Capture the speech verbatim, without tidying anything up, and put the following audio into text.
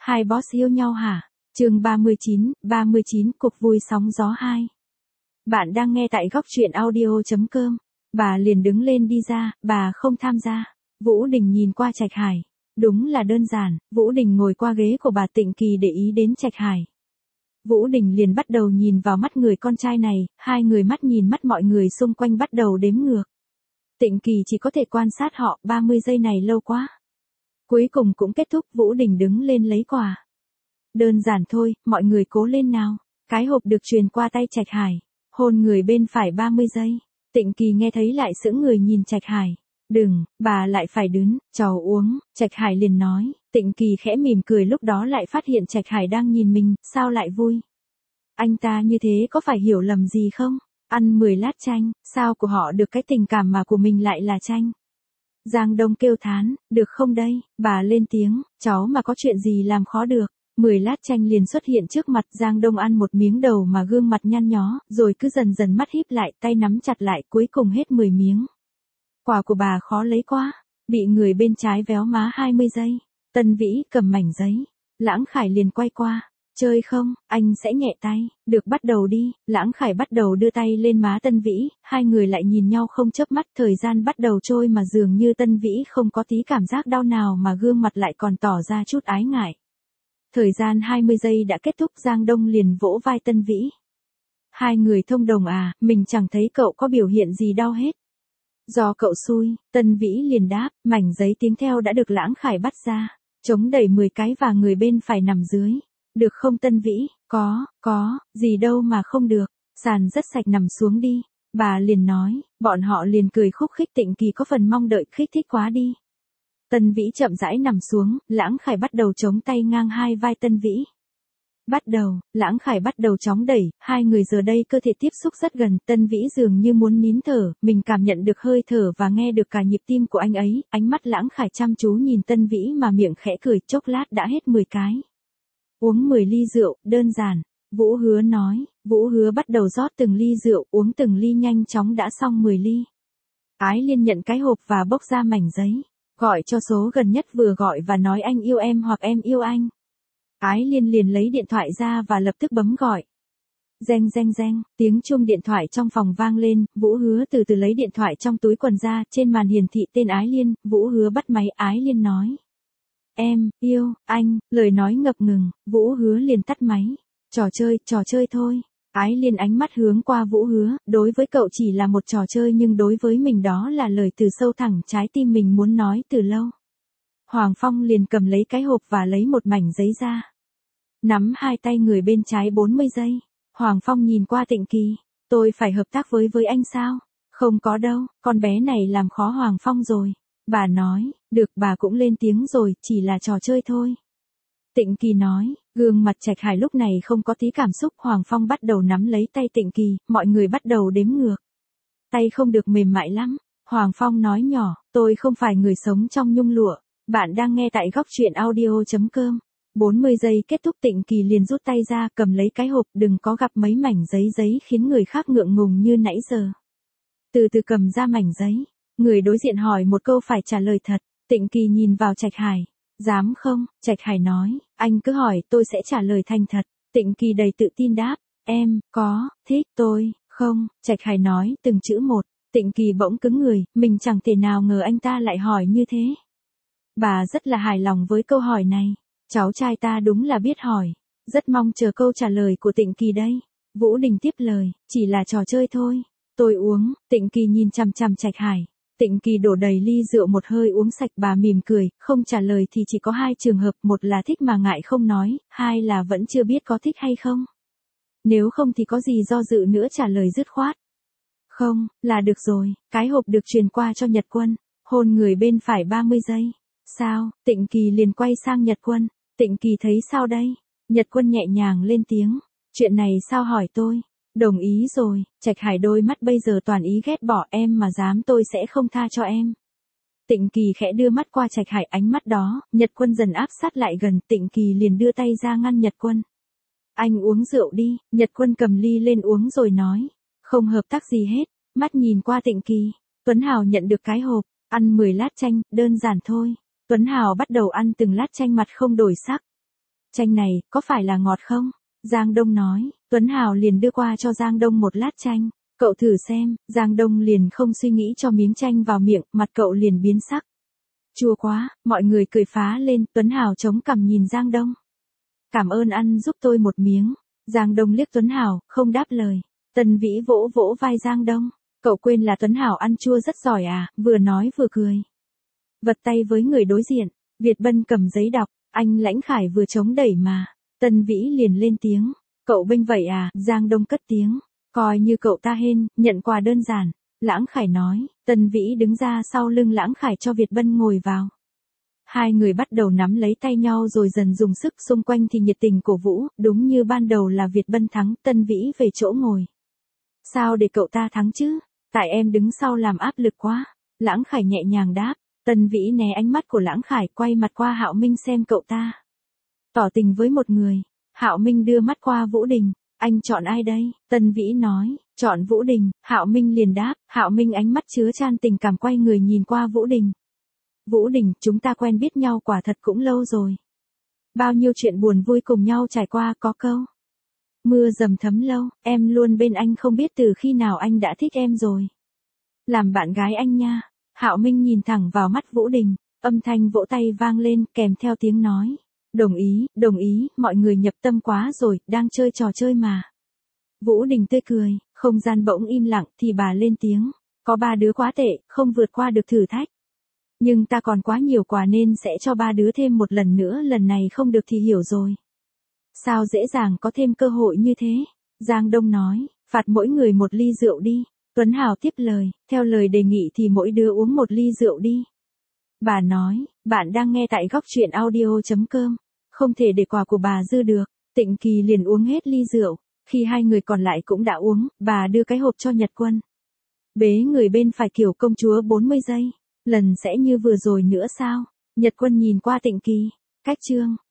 Hai boss yêu nhau hả? Chương ba mươi chín, ba mươi chín cuộc vui sóng gió hai. Bạn đang nghe tại góc truyện audio chấm com. Bà liền đứng lên đi ra, bà không tham gia. Vũ Đình nhìn qua Trạch Hải. Đúng là đơn giản, Vũ Đình ngồi qua ghế của bà Tịnh Kỳ để ý đến Trạch Hải. Vũ Đình liền bắt đầu nhìn vào mắt người con trai này, hai người mắt nhìn mắt mọi người xung quanh bắt đầu đếm ngược. Tịnh Kỳ chỉ có thể quan sát họ, ba mươi giây này lâu quá. Cuối cùng cũng kết thúc, Vũ Đình đứng lên lấy quà. Đơn giản thôi, mọi người cố lên nào. Cái hộp được truyền qua tay Trạch Hải. Hôn người bên phải ba mươi giây. Tịnh Kỳ nghe thấy lại sững người nhìn Trạch Hải. Đừng, bà lại phải đứng, cháu uống, Trạch Hải liền nói. Tịnh Kỳ khẽ mỉm cười, lúc đó lại phát hiện Trạch Hải đang nhìn mình, sao lại vui. Anh ta như thế có phải hiểu lầm gì không? Ăn mười lát chanh, sao của họ được cái tình cảm mà của mình lại là chanh? Giang Đông kêu thán, được không đây, bà lên tiếng, cháu mà có chuyện gì làm khó được. Mười lát chanh liền xuất hiện trước mặt, Giang Đông ăn một miếng đầu mà gương mặt nhăn nhó, rồi cứ dần dần mắt híp lại, tay nắm chặt lại, cuối cùng hết mười miếng. Quà của bà khó lấy quá, bị người bên trái véo má hai mươi giây. Tân Vĩ cầm mảnh giấy, Lãng Khải liền quay qua. Chơi không, anh sẽ nhẹ tay, được bắt đầu đi. Lãng Khải bắt đầu đưa tay lên má Tân Vĩ, hai người lại nhìn nhau không chớp mắt, thời gian bắt đầu trôi mà dường như Tân Vĩ không có tí cảm giác đau nào mà gương mặt lại còn tỏ ra chút ái ngại. Thời gian hai mươi giây đã kết thúc, Giang Đông liền vỗ vai Tân Vĩ. Hai người thông đồng à, mình chẳng thấy cậu có biểu hiện gì đau hết. Do cậu xui, Tân Vĩ liền đáp, mảnh giấy tiếng theo đã được Lãng Khải bắt ra, chống đẩy mười cái và người bên phải nằm dưới. Được không Tân Vĩ, có, có, gì đâu mà không được, sàn rất sạch, nằm xuống đi. Bà liền nói, bọn họ liền cười khúc khích. Tịnh Kỳ có phần mong đợi, kích thích quá đi. Tân Vĩ chậm rãi nằm xuống, Lãng Khải bắt đầu chống tay ngang hai vai Tân Vĩ. Bắt đầu, Lãng Khải bắt đầu chóng đẩy, hai người giờ đây cơ thể tiếp xúc rất gần, Tân Vĩ dường như muốn nín thở, mình cảm nhận được hơi thở và nghe được cả nhịp tim của anh ấy, ánh mắt Lãng Khải chăm chú nhìn Tân Vĩ mà miệng khẽ cười, chốc lát đã hết mười cái. Uống mười ly rượu, đơn giản, Vũ Hứa nói. Vũ Hứa bắt đầu rót từng ly rượu, uống từng ly, nhanh chóng đã xong mười ly. Ái Liên nhận cái hộp và bốc ra mảnh giấy, gọi cho số gần nhất, vừa gọi và nói anh yêu em hoặc em yêu anh. Ái Liên liền lấy điện thoại ra và lập tức bấm gọi. Reng reng reng, tiếng chuông điện thoại trong phòng vang lên, Vũ Hứa từ từ lấy điện thoại trong túi quần ra, trên màn hiển thị tên Ái Liên, Vũ Hứa bắt máy. Ái Liên nói. Em, yêu, anh, lời nói ngập ngừng, Vũ Hứa liền tắt máy. Trò chơi, trò chơi thôi. Ái Liên ánh mắt hướng qua Vũ Hứa, đối với cậu chỉ là một trò chơi nhưng đối với mình đó là lời từ sâu thẳm trái tim mình muốn nói từ lâu. Hoàng Phong liền cầm lấy cái hộp và lấy một mảnh giấy ra. Nắm hai tay người bên trái bốn mươi giây. Hoàng Phong nhìn qua Tịnh Kỳ. Tôi phải hợp tác với với anh sao? Không có đâu, con bé này làm khó Hoàng Phong rồi. Bà nói, được, bà cũng lên tiếng rồi, chỉ là trò chơi thôi. Tịnh Kỳ nói, gương mặt Trạch Hải lúc này không có tí cảm xúc. Hoàng Phong bắt đầu nắm lấy tay Tịnh Kỳ, mọi người bắt đầu đếm ngược. Tay không được mềm mại lắm. Hoàng Phong nói nhỏ, tôi không phải người sống trong nhung lụa. Bạn đang nghe tại góc truyện audio chấm com. bốn mươi giây kết thúc, Tịnh Kỳ liền rút tay ra, cầm lấy cái hộp, đừng có gặp mấy mảnh giấy giấy khiến người khác ngượng ngùng như nãy giờ. Từ từ cầm ra mảnh giấy. Người đối diện hỏi một câu phải trả lời thật. Tịnh Kỳ nhìn vào Trạch Hải. Dám không? Trạch Hải nói, anh cứ hỏi, tôi sẽ trả lời thành thật. Tịnh Kỳ đầy tự tin đáp, em, có, thích, tôi, không. Trạch Hải nói từng chữ một. Tịnh Kỳ bỗng cứng người, mình chẳng thể nào ngờ anh ta lại hỏi như thế. Bà rất là hài lòng với câu hỏi này. Cháu trai ta đúng là biết hỏi. Rất mong chờ câu trả lời của Tịnh Kỳ đây. Vũ Đình tiếp lời, chỉ là trò chơi thôi. Tôi uống. Tịnh Kỳ nhìn chằm chằm Trạch Hải. Tịnh Kỳ đổ đầy ly rượu một hơi uống sạch. Bà mỉm cười, không trả lời thì chỉ có hai trường hợp, một là thích mà ngại không nói, hai là vẫn chưa biết có thích hay không. Nếu không thì có gì do dự nữa, trả lời dứt khoát. Không, là được rồi. Cái hộp được truyền qua cho Nhật Quân. Hôn người bên phải ba mươi giây. Sao? Tịnh Kỳ liền quay sang Nhật Quân. Tịnh Kỳ thấy sao đây? Nhật Quân nhẹ nhàng lên tiếng. Chuyện này sao hỏi tôi? Đồng ý rồi. Trạch Hải đôi mắt bây giờ toàn ý ghét bỏ, em mà dám tôi sẽ không tha cho em. Tịnh Kỳ khẽ đưa mắt qua Trạch Hải, ánh mắt đó, Nhật Quân dần áp sát lại gần. Tịnh Kỳ liền đưa tay ra ngăn Nhật Quân. Anh uống rượu đi. Nhật Quân cầm ly lên uống rồi nói. Không hợp tác gì hết. Mắt nhìn qua Tịnh Kỳ. Tuấn Hào nhận được cái hộp. Ăn mười lát chanh, đơn giản thôi. Tuấn Hào bắt đầu ăn từng lát chanh, mặt không đổi sắc. Chanh này, có phải là ngọt không? Giang Đông nói, Tuấn Hào liền đưa qua cho Giang Đông một lát chanh. Cậu thử xem, Giang Đông liền không suy nghĩ cho miếng chanh vào miệng, mặt cậu liền biến sắc. Chua quá, mọi người cười phá lên, Tuấn Hào chống cằm nhìn Giang Đông. Cảm ơn ăn giúp tôi một miếng. Giang Đông liếc Tuấn Hào, không đáp lời. Tân Vĩ vỗ vỗ vai Giang Đông. Cậu quên là Tuấn Hào ăn chua rất giỏi à, vừa nói vừa cười. Vật tay với người đối diện, Việt Bân cầm giấy đọc, anh Lãnh Khải vừa chống đẩy mà. Tân Vĩ liền lên tiếng, cậu bênh vậy à, Giang Đông cất tiếng. Coi như cậu ta hên, nhận quà đơn giản. Lãng Khải nói, Tân Vĩ đứng ra sau lưng Lãng Khải cho Việt Bân ngồi vào. Hai người bắt đầu nắm lấy tay nhau rồi dần dùng sức, xung quanh thì nhiệt tình cổ vũ, đúng như ban đầu là Việt Bân thắng, Tân Vĩ về chỗ ngồi. Sao để cậu ta thắng chứ? Tại em đứng sau làm áp lực quá. Lãng Khải nhẹ nhàng đáp. Tân Vĩ né ánh mắt của Lãng Khải, quay mặt qua Hạo Minh xem cậu ta. Tỏ tình với một người. Hạo Minh đưa mắt qua Vũ Đình. Anh chọn ai đây? Tân Vĩ nói, chọn Vũ Đình. Hạo Minh liền đáp. Hạo Minh ánh mắt chứa chan tình cảm quay người nhìn qua Vũ Đình. Vũ Đình, chúng ta quen biết nhau quả thật cũng lâu rồi. Bao nhiêu chuyện buồn vui cùng nhau trải qua, có câu. Mưa dầm thấm lâu, em luôn bên anh không biết từ khi nào anh đã thích em rồi. Làm bạn gái anh nha. Hạo Minh nhìn thẳng vào mắt Vũ Đình, âm thanh vỗ tay vang lên kèm theo tiếng nói. Đồng ý, đồng ý, mọi người nhập tâm quá rồi, đang chơi trò chơi mà. Vũ Đình tươi cười, không gian bỗng im lặng thì bà lên tiếng. Có ba đứa quá tệ, không vượt qua được thử thách. Nhưng ta còn quá nhiều quà nên sẽ cho ba đứa thêm một lần nữa, lần này không được thì hiểu rồi. Sao dễ dàng có thêm cơ hội như thế? Giang Đông nói, phạt mỗi người một ly rượu đi. Tuấn Hào tiếp lời, theo lời đề nghị thì mỗi đứa uống một ly rượu đi. Bà nói, bạn đang nghe tại góc truyện audio chấm com. Không thể để quà của bà dư được. Tịnh Kỳ liền uống hết ly rượu. Khi hai người còn lại cũng đã uống, bà đưa cái hộp cho Nhật Quân. Bế người bên phải kiểu công chúa bốn mươi giây. Lần sẽ như vừa rồi nữa sao? Nhật Quân nhìn qua Tịnh Kỳ. Cách chương.